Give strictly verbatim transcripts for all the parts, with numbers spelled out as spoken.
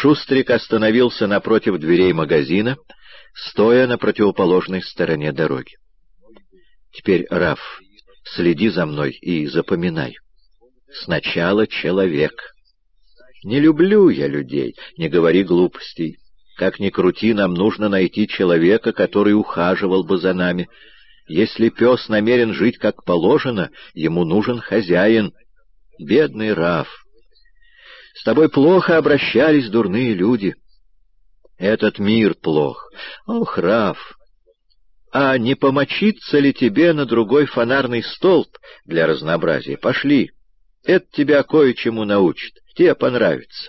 Шустрик остановился напротив дверей магазина, стоя на противоположной стороне дороги. «Теперь, Раф, следи за мной и запоминай. Сначала человек. Не люблю я людей, не говори глупостей. Как ни крути, нам нужно найти человека, который ухаживал бы за нами. Если пес намерен жить как положено, ему нужен хозяин. Бедный Раф, с тобой плохо обращались дурные люди. Этот мир плох. Ох, Раф, а не помочиться ли тебе на другой фонарный столб для разнообразия? Пошли, это тебя кое-чему научит, тебе понравится».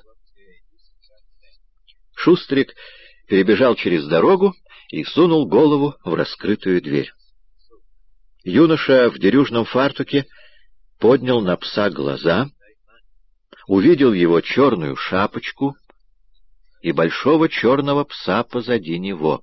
Шустрик перебежал через дорогу и сунул голову в раскрытую дверь. Юноша в дерюжном фартуке поднял на пса глаза, увидел его черную шапочку и большого черного пса позади него.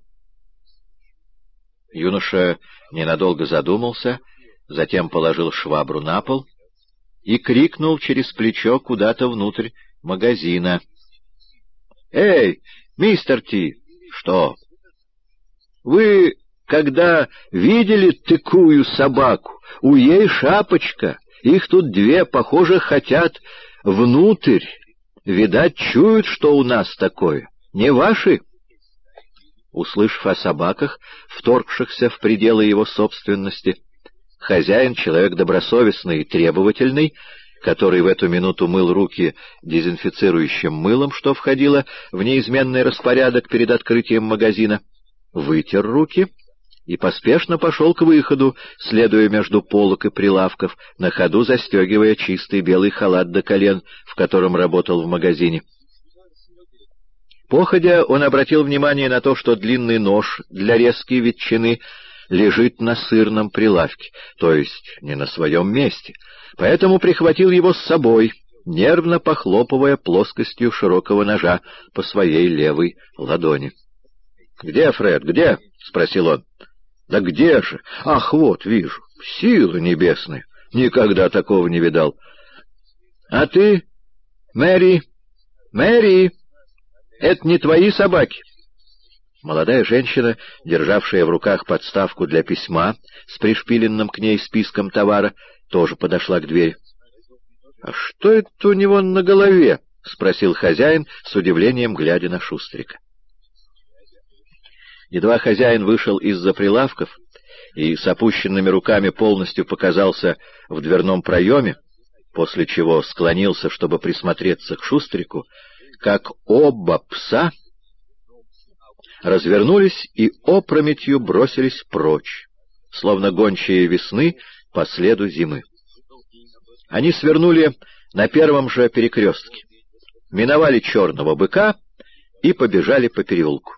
Юноша ненадолго задумался, затем положил швабру на пол и крикнул через плечо куда-то внутрь магазина: «Эй, мистер Ти!» «Что?» «Вы когда видели такую собаку? У ей шапочка, их тут две, похоже, хотят внутрь. Видать, чуют, что у нас такое. Не ваши?» Услышав о собаках, вторгшихся в пределы его собственности, хозяин, человек добросовестный и требовательный, который в эту минуту мыл руки дезинфицирующим мылом, что входило в неизменный распорядок перед открытием магазина, вытер руки и поспешно пошел к выходу, следуя между полок и прилавков, на ходу застегивая чистый белый халат до колен, в котором работал в магазине. Походя, он обратил внимание на то, что длинный нож для резки ветчины лежит на сырном прилавке, то есть не на своем месте, поэтому прихватил его с собой, нервно похлопывая плоскостью широкого ножа по своей левой ладони. «Где, Фред, где?» — спросил он. «Да где же? Ах, вот, вижу. Силы небесные. Никогда такого не видал. А ты, Мэри, Мэри, это не твои собаки?» Молодая женщина, державшая в руках подставку для письма с пришпиленным к ней списком товара, тоже подошла к двери. «А что это у него на голове?» — спросил хозяин, с удивлением глядя на Шустрика. Едва хозяин вышел из-за прилавков и с опущенными руками полностью показался в дверном проеме, после чего склонился, чтобы присмотреться к Шустрику, как оба пса развернулись и опрометью бросились прочь, словно гончие весны по следу зимы. Они свернули на первом же перекрестке, миновали черного быка и побежали по переулку.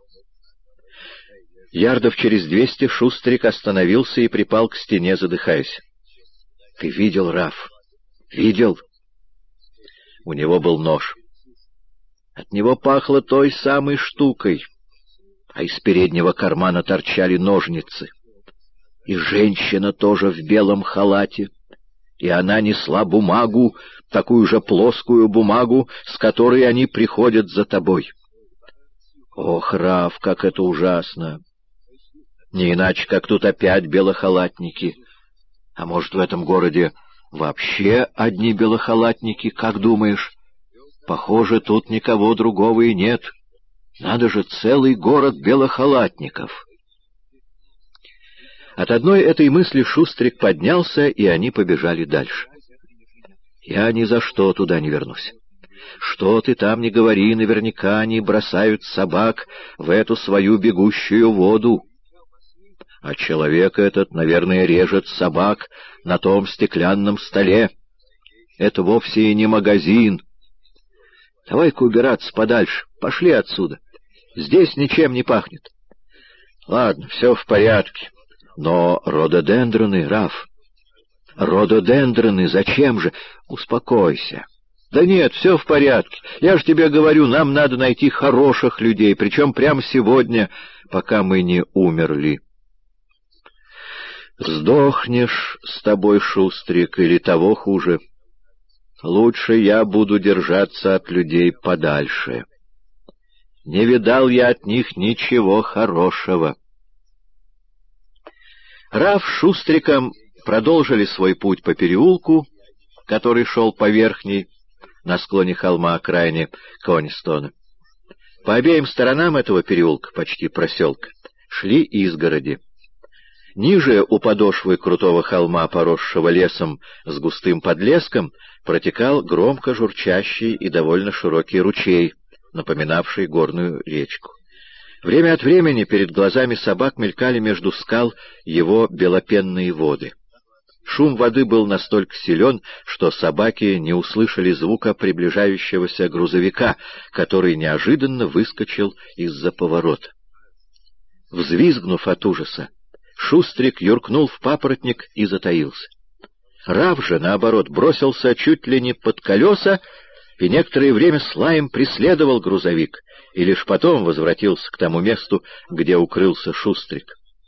Ярдов через двести Шустрик остановился и припал к стене, задыхаясь. «Ты видел, Раф? Видел?» У него был нож. От него пахло той самой штукой, а из переднего кармана торчали ножницы. И женщина тоже в белом халате, и она несла бумагу, такую же плоскую бумагу, с которой они приходят за тобой. Ох, Раф, как это ужасно! Не иначе, как тут опять белохалатники. А может, в этом городе вообще одни белохалатники, как думаешь? Похоже, тут никого другого и нет. Надо же, целый город белохалатников. От одной этой мысли Шустрик поднялся, и они побежали дальше. «Я ни за что туда не вернусь. Что ты там не говори, наверняка они бросают собак в эту свою бегущую воду. А человек этот, наверное, режет собак на том стеклянном столе. Это вовсе и не магазин. Давай-ка убираться подальше, пошли отсюда. Здесь ничем не пахнет». «Ладно, все в порядке. Но рододендроны, Раф, рододендроны, зачем же? Успокойся. Да нет, все в порядке. Я же тебе говорю, нам надо найти хороших людей, причем прямо сегодня, пока мы не умерли». «Сдохнешь с тобой, Шустрик, или того хуже. Лучше я буду держаться от людей подальше. Не видал я от них ничего хорошего. Раф с Шустриком продолжили свой путь по переулку, который шел по верхней, на склоне холма окраине Конистона. По обеим сторонам этого переулка, почти проселка, шли изгороди. Ниже, у подошвы крутого холма, поросшего лесом с густым подлеском, протекал громко журчащий и довольно широкий ручей, напоминавший горную речку. Время от времени перед глазами собак мелькали между скал его белопенные воды. Шум воды был настолько силен, что собаки не услышали звука приближающегося грузовика, который неожиданно выскочил из-за поворота. Взвизгнув от ужаса, Шустрик юркнул в папоротник и затаился. Раф же, наоборот, бросился чуть ли не под колеса и некоторое время с лаем преследовал грузовик, и лишь потом возвратился к тому месту, где укрылся Шустрик.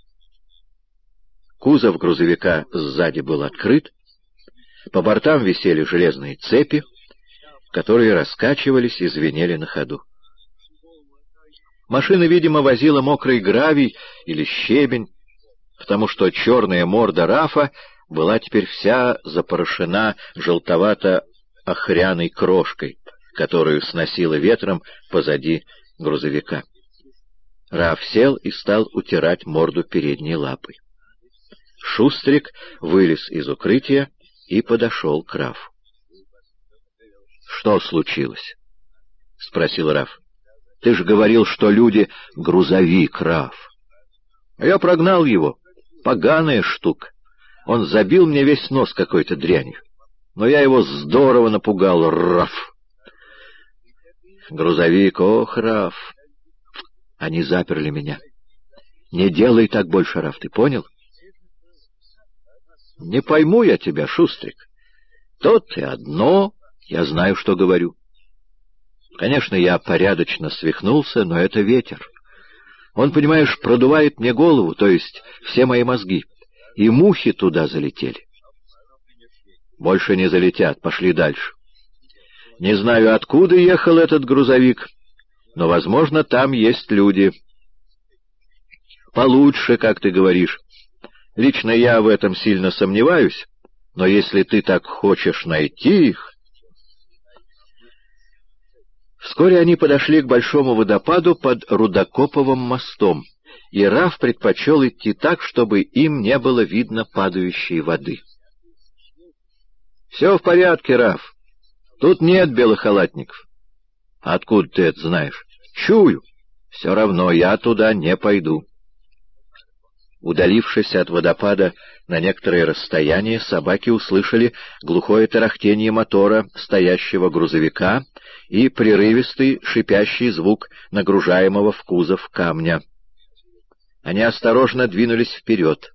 Кузов грузовика сзади был открыт, по бортам висели железные цепи, которые раскачивались и звенели на ходу. Машина, видимо, возила мокрый гравий или щебень, потому что черная морда Рафа была теперь вся запорошена желтовато-охряной крошкой, которую сносило ветром позади грузовика. Раф сел и стал утирать морду передней лапой. Шустрик вылез из укрытия и подошел к Рафу. — Что случилось? — спросил Раф. — Ты же говорил, что люди — грузовик, Раф. — А я прогнал его. Поганая штука. Он забил мне весь нос какой-то дрянью. Но я его здорово напугал, Раф. Грузовик, ох, Раф. Они заперли меня. Не делай так больше, Раф, ты понял? Не пойму я тебя, Шустрик. Тот и одно, я знаю, что говорю. Конечно, я порядочно свихнулся, но это ветер. Он, понимаешь, продувает мне голову, то есть все мои мозги, и мухи туда залетели. Больше не залетят, пошли дальше. Не знаю, откуда ехал этот грузовик, но, возможно, там есть люди. Получше, как ты говоришь. Лично я в этом сильно сомневаюсь, но если ты так хочешь найти их... Вскоре они подошли к большому водопаду под Рудокоповым мостом, и Раф предпочел идти так, чтобы им не было видно падающей воды. — Все в порядке, Раф. Тут нет белохалатников. — Откуда ты это знаешь? — Чую. Все равно я туда не пойду. Удалившись от водопада на некоторое расстояние, собаки услышали глухое тарахтение мотора стоящего грузовика и прерывистый шипящий звук нагружаемого в кузов камня. Они осторожно двинулись вперед.